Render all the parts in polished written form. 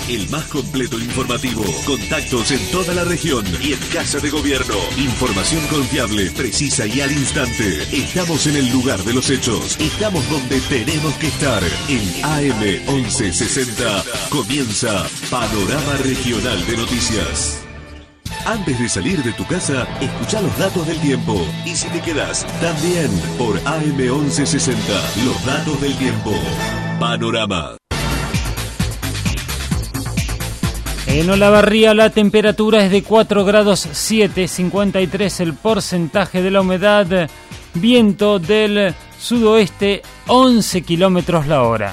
el más completo informativo. Contactos en toda la región y en Casa de Gobierno. Información confiable, precisa y al instante. Estamos en el lugar de los hechos. Estamos donde tenemos que estar. En AM 1160 comienza Panorama Regional de Noticias. Antes de salir de tu casa, escucha los datos del tiempo. Y si te quedas, también por AM 1160, los datos del tiempo. Panorama. En Olavarría la temperatura es de 4 grados 7, 53 el porcentaje de la humedad, viento del sudoeste 11 kilómetros la hora.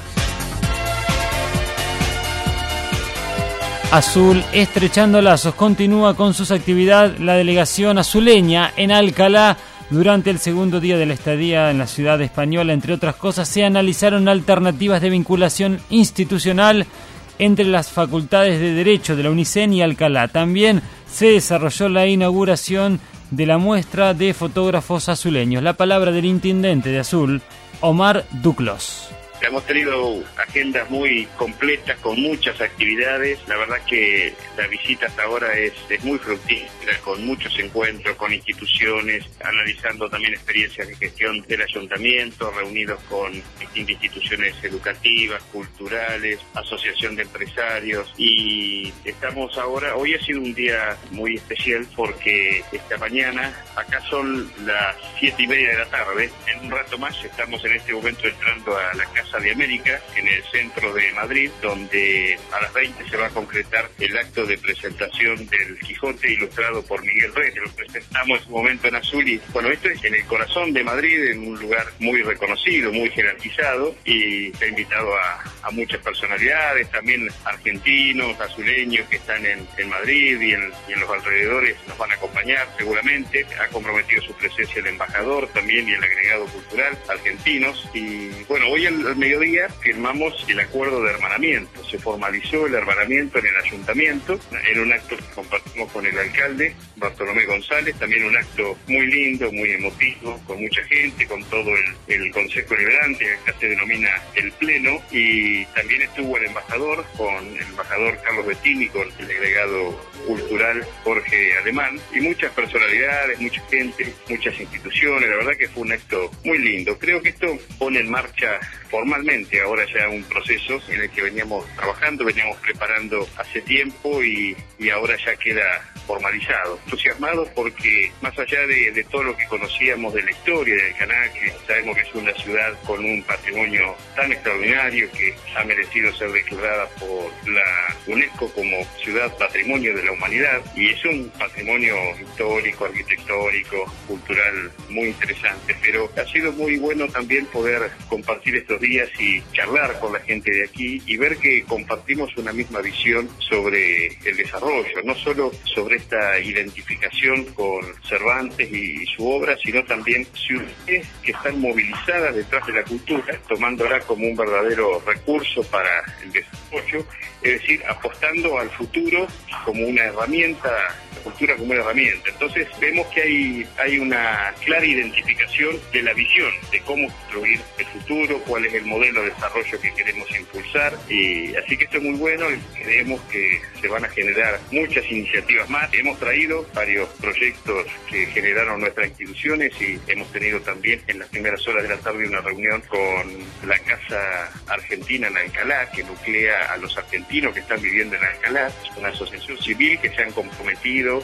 Azul, estrechando lazos, continúa con sus actividades la delegación azuleña en Alcalá. Durante el segundo día de la estadía en la ciudad española, entre otras cosas, se analizaron alternativas de vinculación institucional entre las facultades de Derecho de la UNICEN y Alcalá. También se desarrolló la inauguración de la muestra de fotógrafos azuleños. La palabra del intendente de Azul, Omar Duclos. Hemos tenido agendas muy completas con muchas actividades. La verdad que la visita hasta ahora es muy fructífera, con muchos encuentros con instituciones, analizando también experiencias de gestión del ayuntamiento, reunidos con distintas instituciones educativas, culturales, asociación de empresarios. Y estamos ahora, hoy ha sido un día muy especial porque esta mañana, acá son las 7:30 de la tarde, en un rato más estamos en este momento entrando a la Casa de América, en el centro de Madrid, donde a las 20 se va a concretar el acto de presentación del Quijote ilustrado por Miguel Reyes. Lo presentamos en un momento en Azul y, bueno, esto es en el corazón de Madrid, en un lugar muy reconocido, muy jerarquizado, y se ha invitado a muchas personalidades, también argentinos, azuleños que están en Madrid y en los alrededores nos van a acompañar seguramente. Ha comprometido su presencia el embajador también y el agregado cultural argentinos. Y bueno, hoy al mediodía firmamos el acuerdo de hermanamiento. Se formalizó el hermanamiento en el ayuntamiento, en un acto que compartimos con el alcalde, Bartolomé González, también un acto muy lindo, muy emotivo, con mucha gente, con todo el Consejo Liberante, que acá se denomina el Pleno, y también estuvo el embajador, con el embajador Carlos Bettini, con el agregado cultural Jorge Alemán, y muchas personalidades, mucha gente, muchas instituciones. La verdad que fue un acto muy lindo. Creo que esto pone en marcha formalmente ahora ya un proceso en el que veníamos trabajando, veníamos preparando hace tiempo y ahora ya queda formalizado. Entusiasmados porque más allá de todo lo que conocíamos de la historia del Alcaná, que sabemos que es una ciudad con un patrimonio tan extraordinario que ha merecido ser declarada por la UNESCO como ciudad patrimonio de la humanidad, y es un patrimonio histórico, arquitectónico, cultural muy interesante, pero ha sido muy bueno también poder compartir estos días y charlar con la gente de aquí y ver que compartimos una misma visión sobre el desarrollo, no solo sobre esta identificación con Cervantes y su obra, sino también ciudades que están movilizadas detrás de la cultura, tomándola como un verdadero recurso para el desarrollo, es decir, apostando al futuro como una herramienta, la cultura como una herramienta. Entonces vemos que hay una clara identificación de la visión de cómo construir el futuro, cuál es el modelo de desarrollo que queremos impulsar, y así que esto es muy bueno y creemos que se van a generar muchas iniciativas más. Hemos traído varios proyectos que generaron nuestras instituciones y hemos tenido también en las primeras horas de la tarde una reunión con la Casa Argentina en Alcalá, que nuclea a los argentinos que están viviendo en Alcalá. Es una asociación civil que se han comprometido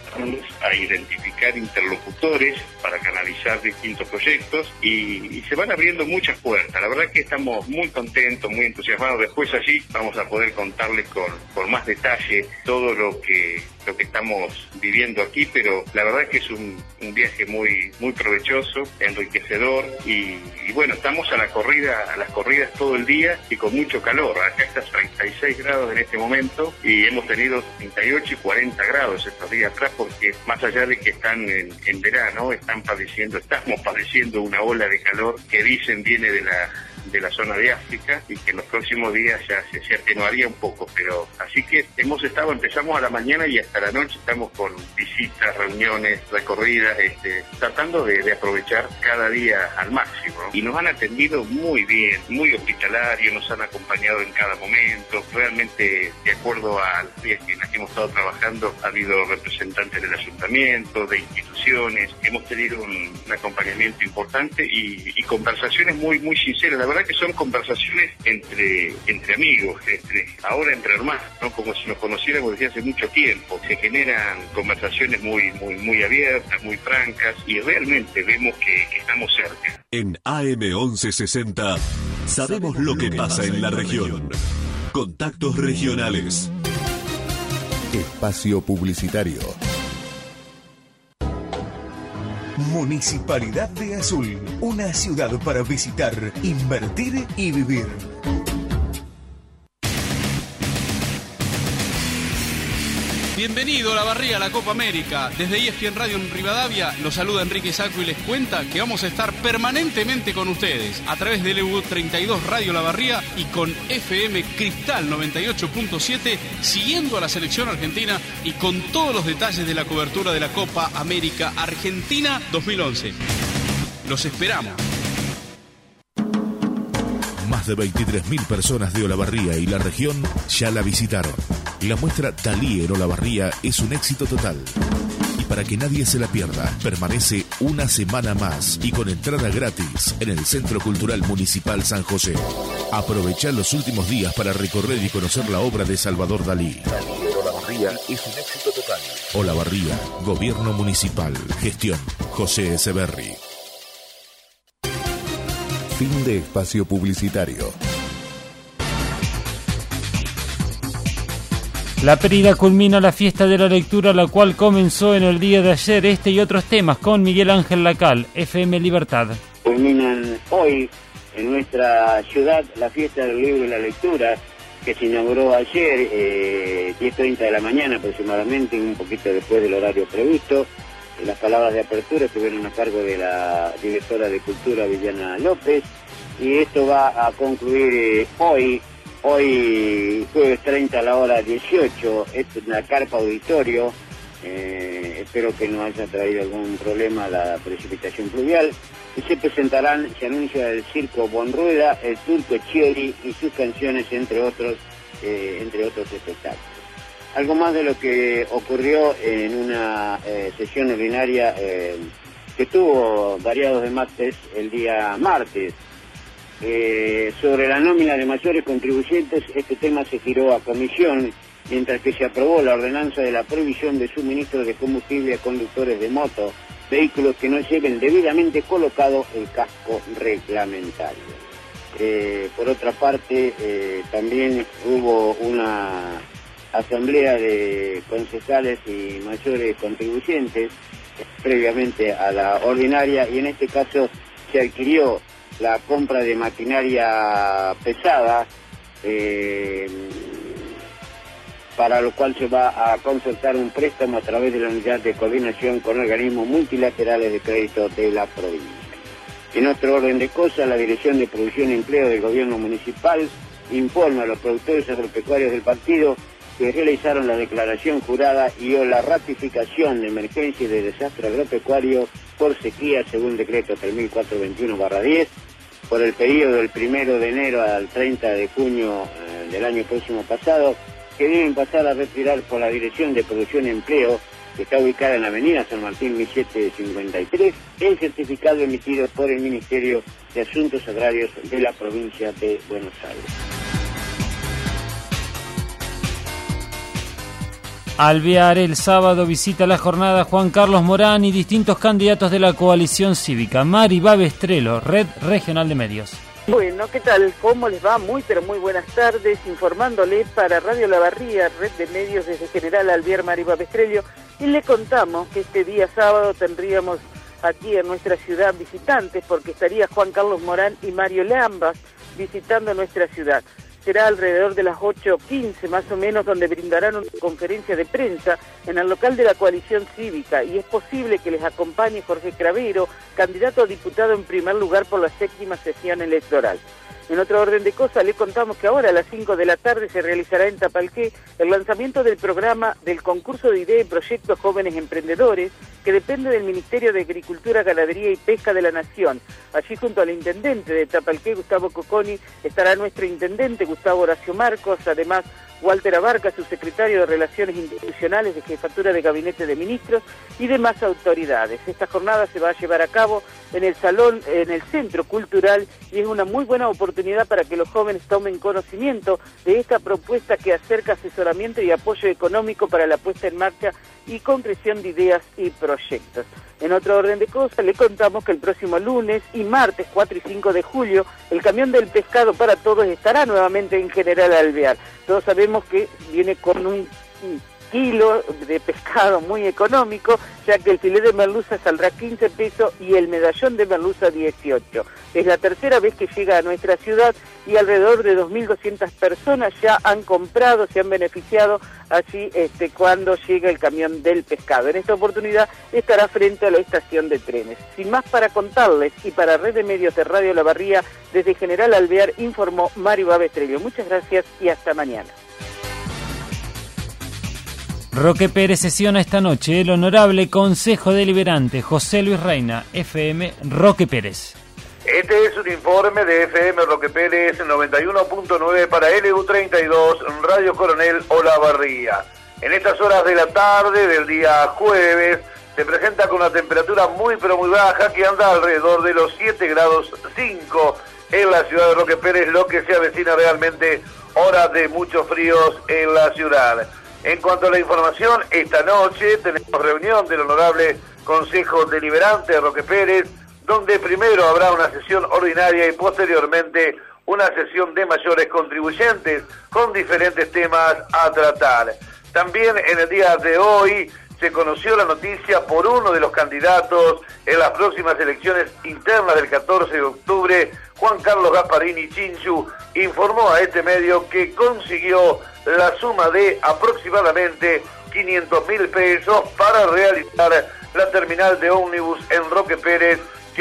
a identificar interlocutores para canalizar distintos proyectos y se van abriendo muchas puertas. La verdad que estamos muy contentos, muy entusiasmados. Después allí vamos a poder contarles con más detalle todo lo que estamos viviendo aquí, pero la verdad que es un viaje muy provechoso, enriquecedor y bueno, estamos a las corridas todo el día y con mucho calor. Acá está 36 grados en este momento y hemos tenido 38 y 40 grados estos días atrás, porque más allá de que están en verano, estamos padeciendo una ola de calor que dicen viene de de la zona de África y que en los próximos días ya se atenuaría un poco, pero así que empezamos a la mañana y hasta la noche estamos con visitas, reuniones, recorridas, tratando de aprovechar cada día al máximo, ¿no? Y nos han atendido muy bien, muy hospitalarios, nos han acompañado en cada momento, realmente de acuerdo a las vías en las que hemos estado trabajando, ha habido representantes del ayuntamiento, de instituciones, hemos tenido un acompañamiento importante y conversaciones muy sinceras. La verdad que son conversaciones entre amigos, ahora entre hermanos, ¿no? Como si nos conociéramos desde hace mucho tiempo. Se generan conversaciones muy abiertas, muy francas, y realmente vemos que estamos cerca. En AM 1160 sabemos lo que pasa en la región. Contactos regionales. Espacio publicitario. Municipalidad de Azul, una ciudad para visitar, invertir y vivir. Bienvenido a Olavarría, a la Copa América. Desde ESPN Radio en Rivadavia los saluda Enrique Sacco y les cuenta que vamos a estar permanentemente con ustedes a través de LU 32 Radio Olavarría y con FM Cristal 98.7, siguiendo a la selección argentina y con todos los detalles de la cobertura de la Copa América Argentina 2011. Los esperamos. Más de 23.000 personas de Olavarría y la región ya la visitaron. La muestra Dalí en Olavarría es un éxito total. Y para que nadie se la pierda, permanece una semana más y con entrada gratis en el Centro Cultural Municipal San José. Aprovecha los últimos días para recorrer y conocer la obra de Salvador Dalí. Dalí en Olavarría es un éxito total. Olavarría, Gobierno Municipal, Gestión José Echeverri. Fin de espacio publicitario. La Perida culmina la fiesta de la lectura, la cual comenzó en el día de ayer. Este y otros temas con Miguel Ángel Lacal, FM Libertad. Culminan hoy en nuestra ciudad la fiesta del libro y la lectura, que se inauguró ayer, 10:30 de la mañana aproximadamente, un poquito después del horario previsto. Las palabras de apertura estuvieron a cargo de la directora de Cultura, Viviana López, y esto va a concluir hoy jueves 30 a la hora 18, esto es la carpa auditorio. Espero que no haya traído algún problema la precipitación fluvial, y se anuncia el Circo Bonrueda, el Turco Chieri y sus canciones, entre otros espectáculos. Algo más de lo que ocurrió en una sesión ordinaria que tuvo variados debates el día martes. Sobre la nómina de mayores contribuyentes, este tema se giró a comisión, mientras que se aprobó la ordenanza de la prohibición de suministro de combustible a conductores de moto, vehículos que no lleven debidamente colocado el casco reglamentario. Por otra parte, también hubo una asamblea de concejales y mayores contribuyentes previamente a la ordinaria, y en este caso se adquirió la compra de maquinaria pesada, para lo cual se va a concertar un préstamo a través de la unidad de coordinación con organismos multilaterales de crédito de la provincia. En otro orden de cosas, la Dirección de Producción y Empleo del Gobierno Municipal informa a los productores agropecuarios del partido que realizaron la declaración jurada y o la ratificación de emergencia y de desastre agropecuario por sequía según decreto 3421/10 por el periodo del 1 de enero al 30 de junio del año próximo pasado, que deben pasar a retirar por la Dirección de Producción y Empleo, que está ubicada en la avenida San Martín 1753, el certificado emitido por el Ministerio de Asuntos Agrarios de la provincia de Buenos Aires. Alvear el sábado visita la jornada Juan Carlos Morán y distintos candidatos de la coalición cívica. Mari Babestrelo, Red Regional de Medios. Bueno, ¿qué tal? ¿Cómo les va? Muy buenas tardes, informándole para Radio Olavarría, Red de Medios desde General Alvear, Mari Babestrelo, y le contamos que este día sábado tendríamos aquí en nuestra ciudad visitantes, porque estaría Juan Carlos Morán y Mario Lambas visitando nuestra ciudad. será alrededor de las 8:15 más o menos, donde brindarán una conferencia de prensa en el local de la coalición cívica, y es posible que les acompañe Jorge Cravero, candidato a diputado en primer lugar por la 7ª sesión electoral. En otro orden de cosas, le contamos que ahora a las 5 de la tarde se realizará en Tapalqué el lanzamiento del programa del concurso de ideas y proyectos jóvenes emprendedores, que depende del Ministerio de Agricultura, Ganadería y Pesca de la Nación. Allí, junto al intendente de Tapalqué, Gustavo Cocconi, estará nuestro intendente Gustavo Horacio Marcos, además Walter Abarca, subsecretario de Relaciones Institucionales de Jefatura de Gabinete de Ministros, y demás autoridades. Esta jornada se va a llevar a cabo en el salón, en el Centro Cultural, y es una muy buena oportunidad para que los jóvenes tomen conocimiento de esta propuesta que acerca asesoramiento y apoyo económico para la puesta en marcha y concreción de ideas y proyectos. En otro orden de cosas, le contamos que el próximo lunes y martes 4 y 5 de julio, el camión del pescado para todos estará nuevamente en General Alvear. Todos sabemos que viene con un kilo de pescado muy económico, ya que el filet de merluza saldrá 15 pesos y el medallón de merluza 18. Es la tercera vez que llega a nuestra ciudad y alrededor de 2.200 personas ya han comprado, se han beneficiado allí cuando llega el camión del pescado. En esta oportunidad estará frente a la estación de trenes. Sin más para contarles, y para Red de Medios de Radio La Barría, desde General Alvear informó Mario Babestrello. Muchas gracias y hasta mañana. Roque Pérez sesiona esta noche el Honorable Consejo Deliberante. José Luis Reina, FM Roque Pérez. Este es un informe de FM Roque Pérez 91.9 para LU32, Radio Coronel Olavarría. En estas horas de la tarde del día jueves se presenta con una temperatura muy pero muy baja que anda alrededor de los 7 grados 5 en la ciudad de Roque Pérez, lo que se avecina realmente horas de muchos fríos en la ciudad. En cuanto a la información, esta noche tenemos reunión del Honorable Consejo Deliberante de Roque Pérez, donde primero habrá una sesión ordinaria y posteriormente una sesión de mayores contribuyentes con diferentes temas a tratar. También en el día de hoy se conoció la noticia por uno de los candidatos en las próximas elecciones internas del 14 de octubre, Juan Carlos Gasparini Chinchu, informó a este medio que consiguió la suma de aproximadamente 500.000 pesos para realizar la terminal de ómnibus en Roque Pérez,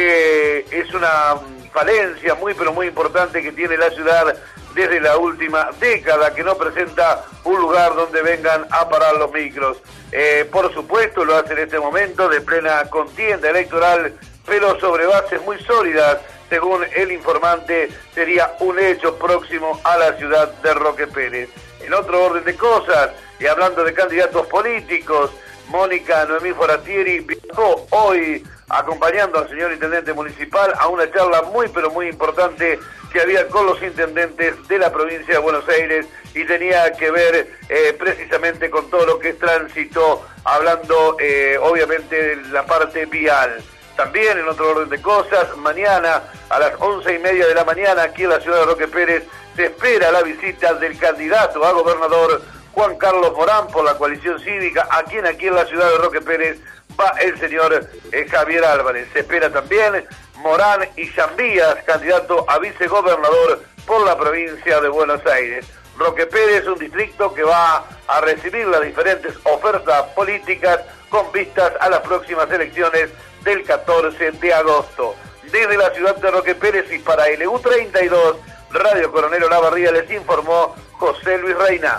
que es una falencia muy pero muy importante que tiene la ciudad desde la última década, que no presenta un lugar donde vengan a parar los micros. Por supuesto lo hace en este momento de plena contienda electoral, pero sobre bases muy sólidas. Según el informante, sería un hecho próximo a la ciudad de Roque Pérez. En otro orden de cosas, y hablando de candidatos políticos, Mónica Noemí Foratieri viajó hoy acompañando al señor intendente municipal a una charla muy pero muy importante que había con los intendentes de la provincia de Buenos Aires y tenía que ver precisamente con todo lo que es tránsito, hablando obviamente de la parte vial. También en otro orden de cosas, mañana a las 11:30 de la mañana aquí en la ciudad de Roque Pérez se espera la visita del candidato a gobernador Juan Carlos Morán por la coalición cívica, a quien aquí en la ciudad de Roque Pérez va el señor Javier Álvarez. Se espera también Morán y Zambías, candidato a vicegobernador por la provincia de Buenos Aires. Roque Pérez es un distrito que va a recibir las diferentes ofertas políticas con vistas a las próximas elecciones del 14 de agosto. Desde la ciudad de Roque Pérez y para LU32, Radio Coronel Olavarría, les informó José Luis Reina.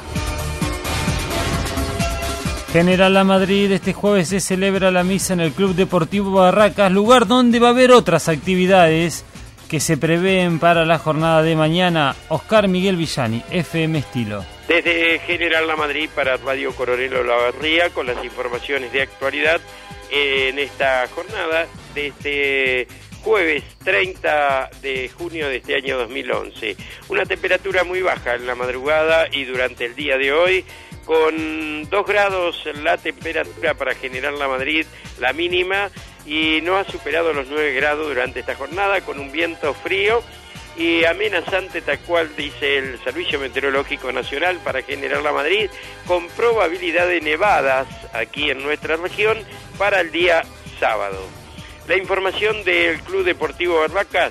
General La Madrid, este jueves se celebra la misa en el Club Deportivo Barracas, lugar donde va a haber otras actividades que se prevén para la jornada de mañana. Oscar Miguel Villani, FM Estilo. Desde General La Madrid para Radio Coronel Olavarría, con las informaciones de actualidad en esta jornada de este jueves 30 de junio de este año 2011. Una temperatura muy baja en la madrugada y durante el día de hoy, con 2 grados la temperatura para General La Madrid, la mínima, y no ha superado los 9 grados durante esta jornada, con un viento frío y amenazante, tal cual dice el Servicio Meteorológico Nacional para General La Madrid, con probabilidad de nevadas aquí en nuestra región para el día sábado. La información del Club Deportivo Barracas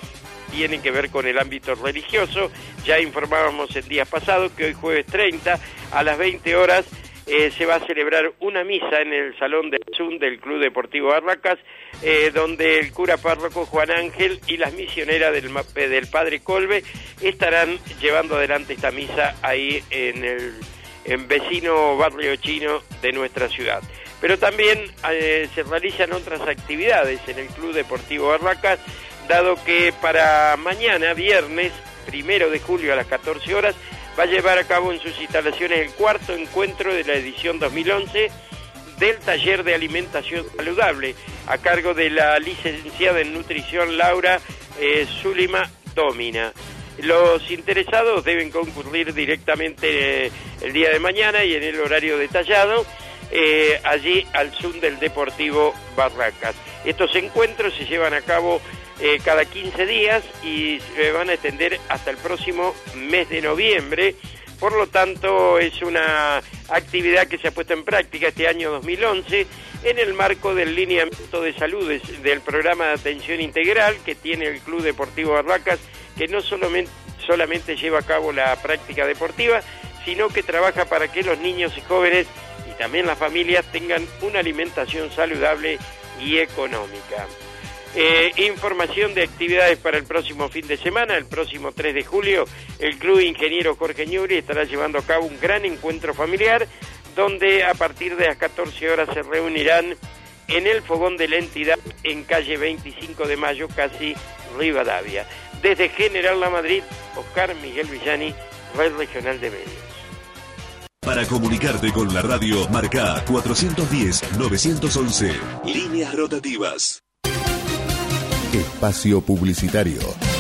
tienen que ver con el ámbito religioso. Ya informábamos en días pasados que hoy jueves 30 a las 20 horas se va a celebrar una misa en el Salón del Zoom del Club Deportivo Barracas, donde el cura párroco Juan Ángel y las misioneras del Padre Colbe estarán llevando adelante esta misa ahí en vecino barrio chino de nuestra ciudad. Pero también se realizan otras actividades en el Club Deportivo Barracas, dado que para mañana, viernes 1 de julio a las 14 horas, va a llevar a cabo en sus instalaciones el cuarto encuentro de la edición 2011 del taller de alimentación saludable, a cargo de la licenciada en nutrición Laura Zulima Domina. Los interesados deben concurrir directamente el día de mañana y en el horario detallado, allí al Zoom del Deportivo Barracas. Estos encuentros se llevan a cabo cada 15 días y se van a extender hasta el próximo mes de noviembre. Por lo tanto, es una actividad que se ha puesto en práctica este año 2011 en el marco del lineamiento de salud del programa de atención integral que tiene el Club Deportivo Barracas, que no solamente lleva a cabo la práctica deportiva, sino que trabaja para que los niños y jóvenes y también las familias tengan una alimentación saludable y económica. Información de actividades para el próximo fin de semana. El próximo 3 de julio el Club Ingeniero Jorge Ñuri estará llevando a cabo un gran encuentro familiar donde a partir de las 14 horas se reunirán en el fogón de la entidad en calle 25 de Mayo, casi Rivadavia. Desde General La Madrid, Oscar Miguel Villani, Red Regional de Medios. Para comunicarte con la radio, marca 410-911. Líneas rotativas. Espacio publicitario.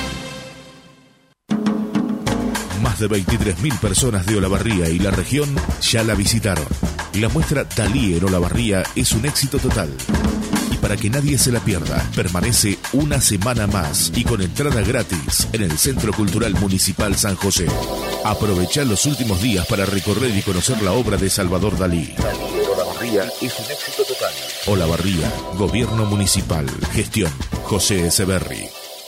Más de 23.000 personas de Olavarría y la región ya la visitaron. La muestra Dalí en Olavarría es un éxito total. Y para que nadie se la pierda, permanece una semana más y con entrada gratis en el Centro Cultural Municipal San José. Aprovecha los últimos días para recorrer y conocer la obra de Salvador Dalí. Dalí en Olavarría es un éxito total. Olavarría, Gobierno Municipal, Gestión José Echeverri.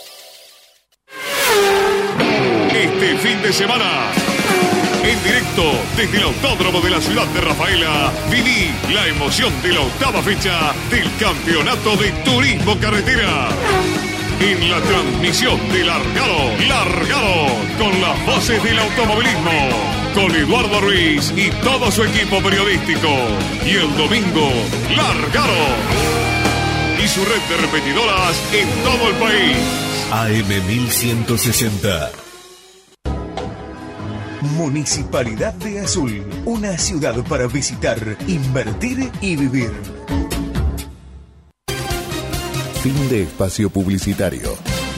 Este fin de semana, en directo desde el Autódromo de la ciudad de Rafaela, viví la emoción de la 8ª fecha del Campeonato de Turismo Carretera. En la transmisión de Largado, con las voces del automovilismo, con Eduardo Ruiz y todo su equipo periodístico. Y el domingo, Largado y su red de repetidoras en todo el país. AM 1160. Municipalidad de Azul, una ciudad para visitar, invertir y vivir. Fin de espacio publicitario.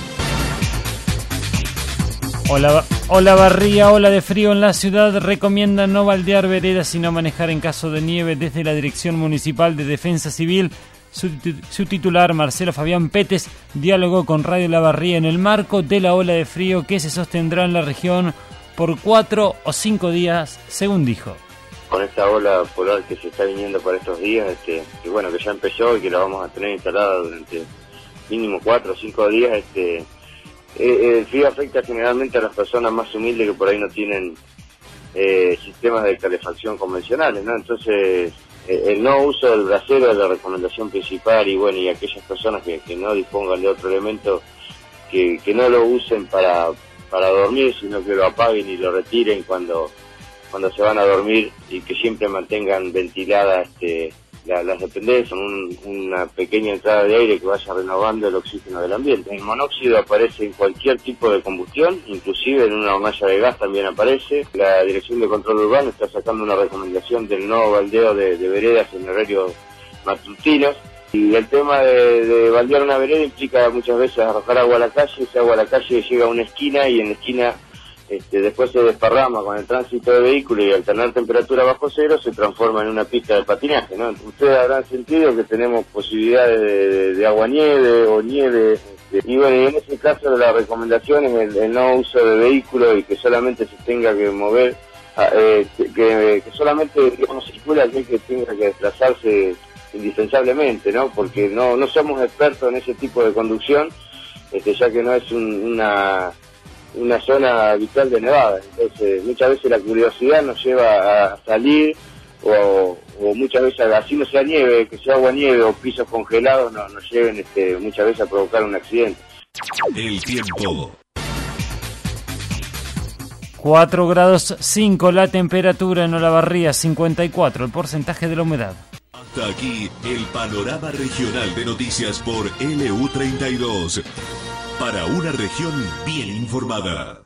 Olavarría, ola de frío en la ciudad, recomienda no baldear veredas y no manejar en caso de nieve. Desde la Dirección Municipal de Defensa Civil, su titular, Marcelo Fabián Petes, dialogó con Radio Olavarría en el marco de la ola de frío que se sostendrá en la región por 4 o 5 días, según dijo. Con esta ola polar que se está viniendo para estos días, que bueno, que ya empezó y que la vamos a tener instalada durante mínimo 4 o 5 días, el frío afecta generalmente a las personas más humildes que por ahí no tienen sistemas de calefacción convencionales, ¿no? Entonces, el no uso del brasero es la recomendación principal y bueno, y aquellas personas que no dispongan de otro elemento, que no lo usen para dormir, sino que lo apaguen y lo retiren cuando se van a dormir y que siempre mantengan ventiladas las dependencias, una pequeña entrada de aire que vaya renovando el oxígeno del ambiente. El monóxido aparece en cualquier tipo de combustión, inclusive en una hornalla de gas también aparece. La Dirección de Control Urbano está sacando una recomendación del no baldeo de veredas en horarios matutinos. Y el tema de baldear una vereda implica muchas veces arrojar agua a la calle. Ese agua a la calle llega a una esquina y en la esquina después se desparrama con el tránsito de vehículos y al tener temperatura bajo cero se transforma en una pista de patinaje, ¿no? Ustedes habrán sentido que tenemos posibilidades de aguanieve o nieve. Y bueno, y en ese caso la recomendación es el no uso de vehículos y que solamente se tenga que mover, que solamente digamos circula aquel que tenga que desplazarse indispensablemente, ¿no? Porque no somos expertos en ese tipo de conducción, ya que no es una zona habitual de nevada. Entonces muchas veces la curiosidad nos lleva a salir, o muchas veces, así no sea nieve, que sea agua nieve o pisos congelados, nos lleven muchas veces a provocar un accidente. El tiempo. 4 grados 5 la temperatura en Olavarría, 54 el porcentaje de la humedad. Hasta aquí el panorama regional de noticias por LU32. Para una región bien informada.